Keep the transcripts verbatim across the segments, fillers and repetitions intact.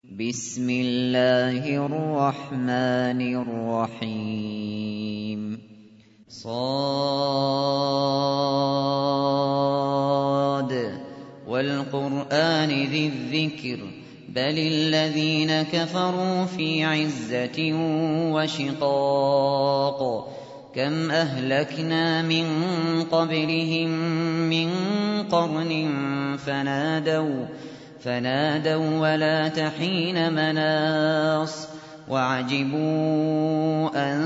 بسم الله الرحمن الرحيم صاد والقرآن ذي الذكر بل الذين كفروا في عزة وشقاق كم أهلكنا من قبلهم من قرن فنادوا فنادوا ولا تحين مناص وعجبوا أن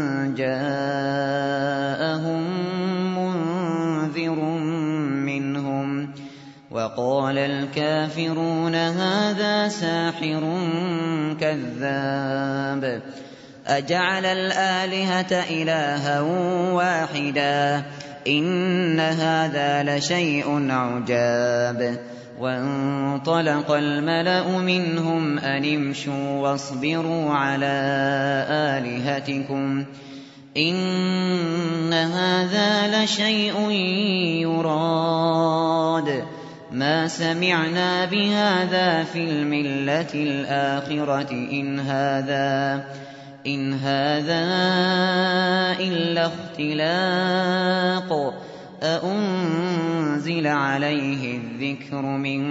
جاءهم منذر منهم وقال الكافرون هذا ساحر كذاب أجعل الآلهة إلها واحدا إن هذا لشيء عجاب وانطلق الملأ منهم أن امشوا واصبروا على آلهتكم إن هذا لشيء يراد ما سمعنا بهذا في الملة الآخرة إن هذا إن هذا إلا اختلاق أأنزل عليه الذكر من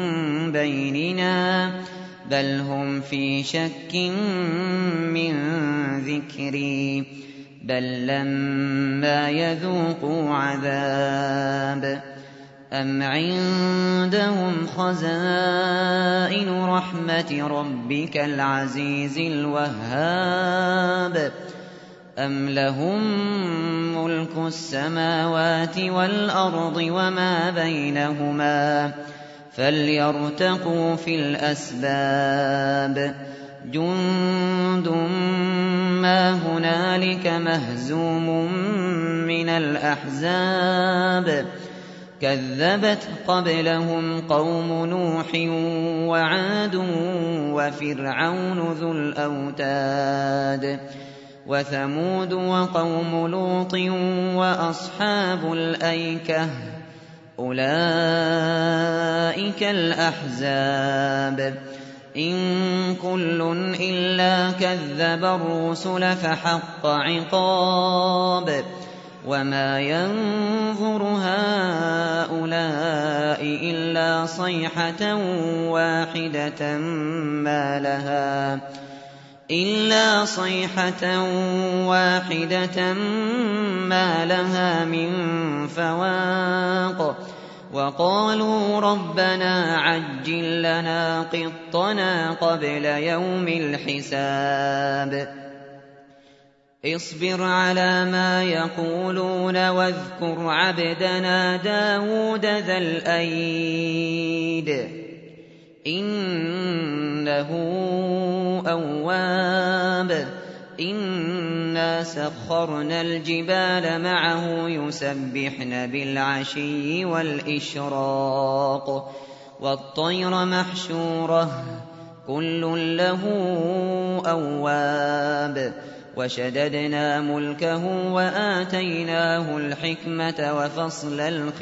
بيننا بل هم في شك من ذكري بل لما يذوقوا عذاب أم عندهم خزائن رحمة ربك العزيز الوهاب أم لهم ملك السماوات والأرض وما بينهما فليرتقوا في الأسباب جند ما هنالك مهزوم من الأحزاب كذبت قبلهم قوم نوح وعاد وفرعون ذو الأوتاد وثمود وقوم لوط وأصحاب الأيكة أولئك الأحزاب إن كل إلا كذب الرسل فحق عقاب وما ينظر هؤلاء إلا صيحة واحدة ما لها إلا صيحة واحدة ما لها من فواق وقالوا ربنا عجل لنا قطنا قبل يوم الحساب اصبر على ما يقولون واذكر عبدنا داود ذا الأيد إنه أواب إنا سخرنا الجبال معه يسبحن بالعشي والإشراق والطير محشورة كل له أواب وشددنا ملكه وآتيناه الحكمة وفصل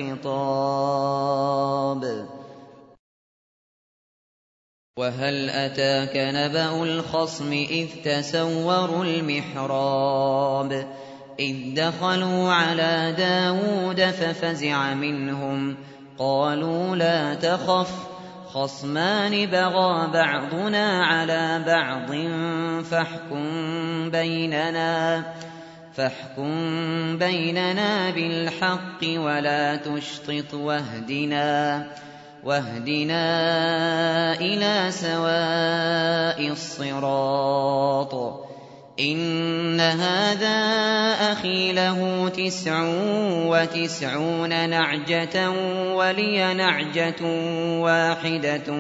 الخطاب وهل أتاك نبأ الخصم إذ تسوروا المحراب إذ دخلوا على داود ففزع منهم قالوا لا تخف خصمان بغى بعضنا على بعض فاحكم بيننا فاحكم بيننا بالحق ولا تشطط واهدنا واهدنا إلى سواء الصراط إن هذا أخي له تسع وتسعون نعجة ولي نعجة واحدة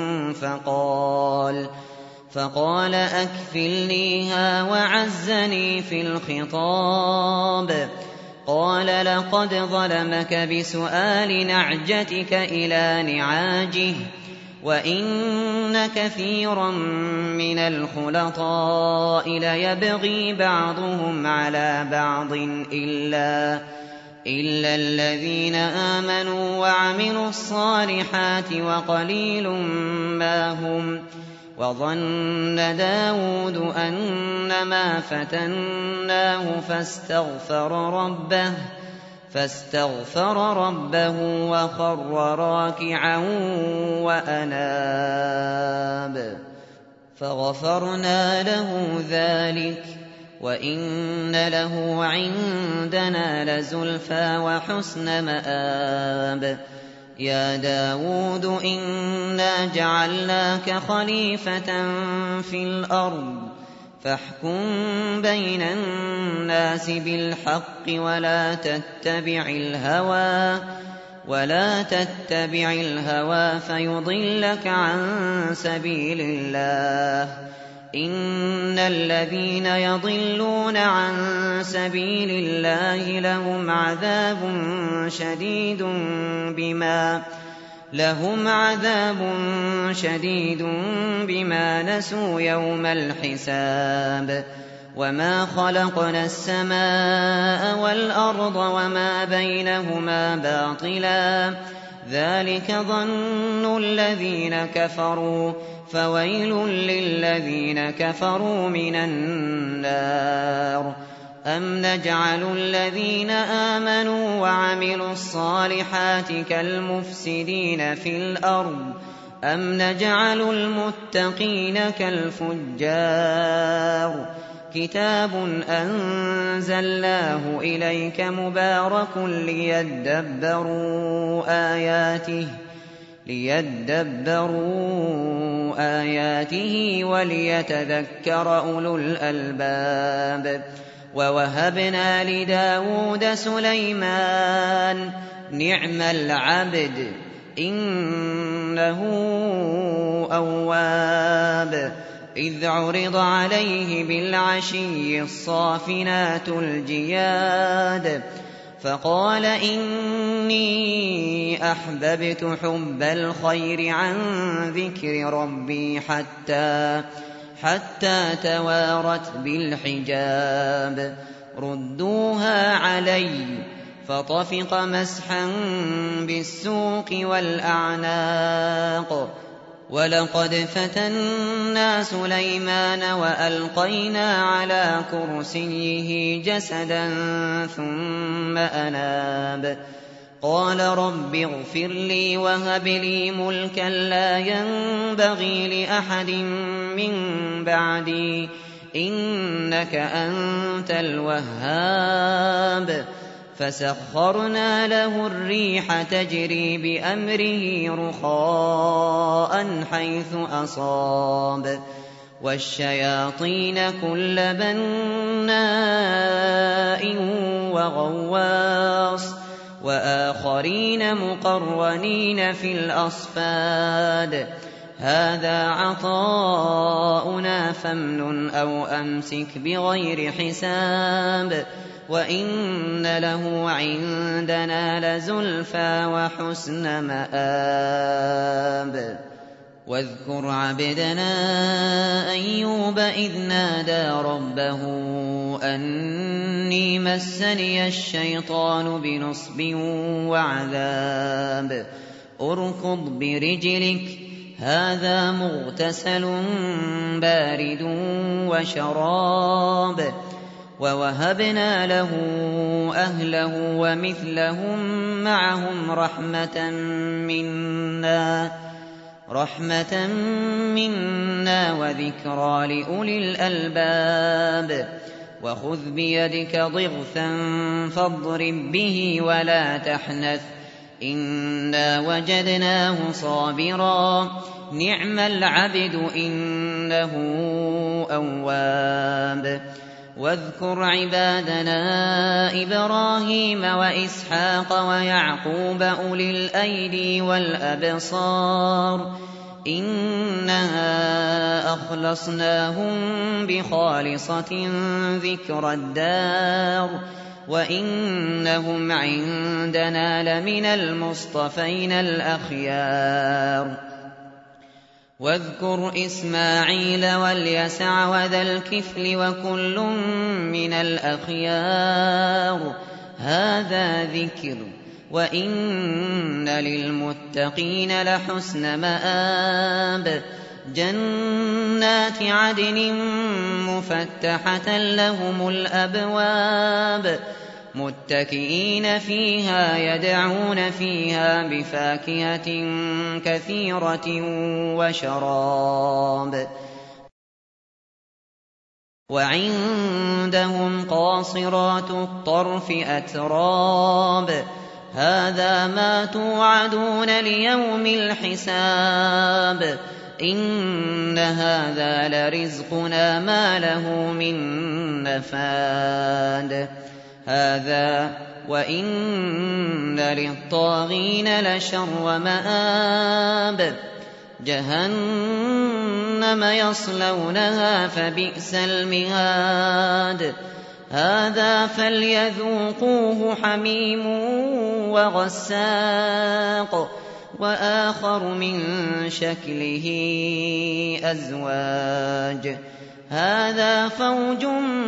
فقال فقال أكفلنيها وعزني في الخطاب قال لقد ظلمك بسؤال نعجتك إلى نعاجه وإن كثيرا من الخلطاء ليبغي بعضهم على بعض إلا إلا الذين آمنوا وعملوا الصالحات وقليل ما هم وظن داود أنما فتناه فاستغفر ربه فاستغفر ربه وخر راكعا وأناب فغفرنا له ذلك وإن له عندنا لزلفى وحسن مآب يا داود إنا جعلناك خليفة في الأرض فاحكم بين الناس بالحق ولا تتبع الهوى ولا تتبع الهوى فيضلك عن سبيل الله إن الذين يضلون عن سبيل الله لهم عذاب شديد بما لهم عذاب شديد بما نسوا يوم الحساب وما خلقنا السماء والأرض وما بينهما باطلا ذلك ظن الذين كفروا فويل للذين كفروا من النار أم نجعل الذين آمنوا وعملوا الصالحات كالمفسدين في الأرض أم نجعل المتقين كالفجار كتاب أنزلناه إليك مبارك ليدبروا آياته ليدبروا آياته وليتذكر أولو الألباب ووهبنا لداود سليمان نعم العبد إنه أواب إذ عرض عليه بالعشي الصافنات الجياد فقال إني أحببت حب الخير عن ذكر ربي حتى حتى توارت بالحجاب ردوها علي فطفق مسحا بالسوق والأعناق ولقد فتنا سليمان وألقينا على كرسيه جسدا ثم أناب قال رب اغفر لي وهب لي ملكا لا ينبغي لأحد من بعدي إنك أنت الوهاب فسخرنا له الريح تجري بأمره رخاء حيث أصاب والشياطين كل بناء وغواص وآخرين مقرنين في الأصفاد هذا عطاؤنا فامنن أو أمسك بغير حساب وإن له عندنا لزلفى وحسن مآب واذكر عبدنا أيوب إذ نادى ربه أني مسني الشيطان بنصب وعذاب اركض برجلك هذا مغتسل بارد وشراب ووهبنا له أهله ومثلهم معهم رحمة منا رحمة منا وذكرى لأولي الألباب وخذ بيدك ضغثا فاضرب به ولا تحنث إنا وجدناه صابرا نعم العبد إنه أواب واذكر عبادنا إبراهيم وإسحاق ويعقوب أولي الأيدي والأبصار إنا أخلصناهم بخالصة ذكر الدار وإنهم عندنا لمن المصطفين الأخيار واذكر إسماعيل واليسع وذا الكفل وكل من الأخيار هذا ذكر وإن للمتقين لحسن مآب جنات عدن مفتحة لهم الأبواب متكئين فيها يدعون فيها بفاكهة كثيرة وشراب وعندهم قاصرات الطرف أتراب هذا ما توعدون ليوم الحساب إن هذا لرزقنا ما له من نفاد هذا وإن للطاغين لشر مآب جهنم يصلونها فبئس المهاد هذا فليذوقوه حميم وغساق وآخر من شكله أزواج هذا فوج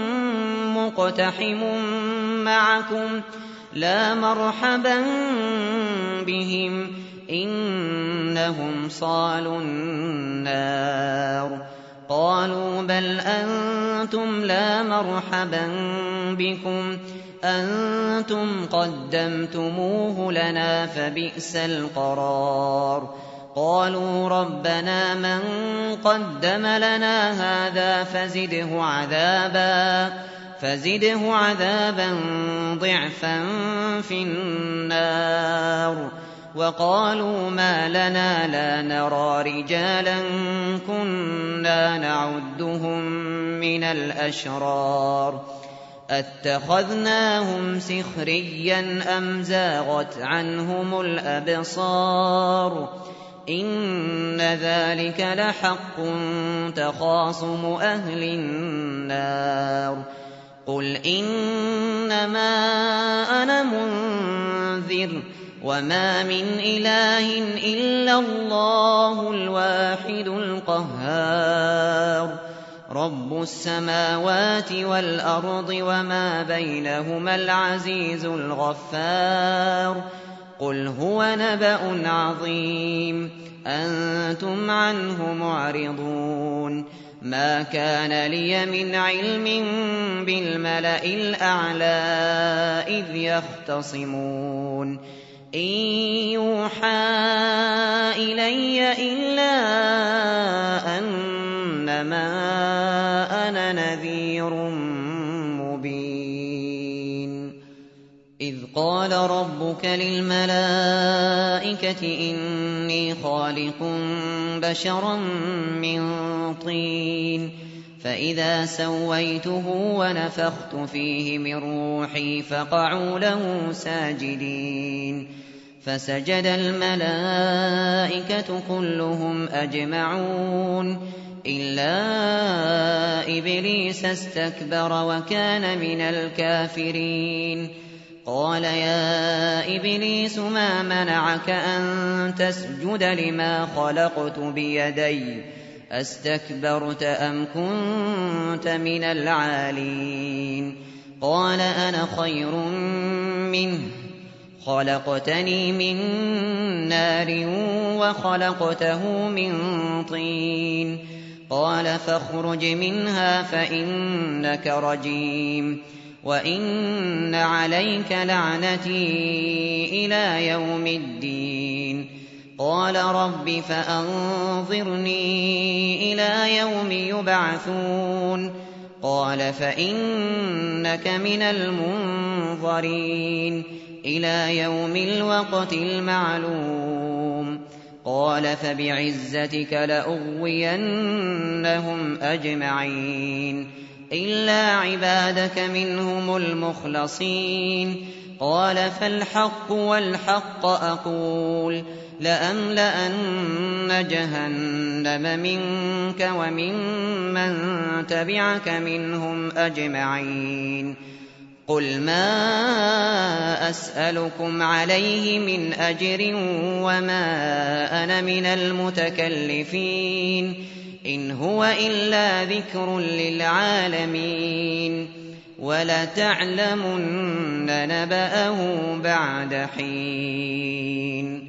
مقتحم معكم لا مرحبا بهم إنهم صالوا النار قالوا بل أنتم لا مرحبا بكم أنتم قدمتموه لنا فبئس القرار قالوا ربنا من قدم لنا هذا فزده عذابا فزده عذابا ضعفا في النار وقالوا ما لنا لا نرى رجالا كنا نعدهم من الأشرار أتخذناهم سخريا أم زاغت عنهم الأبصار إن ذلك لحق تخاصم أهل النار قل إنما أنا منذر وما من إله إلا الله الواحد القهار رب السماوات والأرض وما بينهما العزيز الغفار قل هو نبأ عظيم أنتم عنه معرضون ما كان لي من علم بالملأ الأعلى إذ يختصمون إن يوحى إلي إلا أنما أنا نذير مبين إذ قال ربك للملائكة إني خالق بشرا من طين فإذا سويته ونفخت فيه من روحي فقعوا له ساجدين فسجد الملائكة كلهم أجمعون إلا إبليس استكبر وكان من الكافرين قال يا إبليس ما منعك أن تسجد لما خلقت بيدي أستكبرت أم كنت من العالين قال أنا خير منه خلقتني من نار وخلقته من طين قال فاخرج منها فإنك رجيم وإن عليك لعنتي إلى يوم الدين قال رب فأنظرني إلى يوم يبعثون قال فإنك من المنظرين إلى يوم الوقت المعلوم قال فبعزتك لأغوينهم أجمعين إلا عبادك منهم المخلصين قال فالحق والحق أقول لأملأن جهنم منك وممن تبعك منهم أجمعين قل ما أسألكم عليه من أجر وما أنا من المتكلفين إن هو إلا ذكر للعالمين ولتعلمن نبأه بعد حين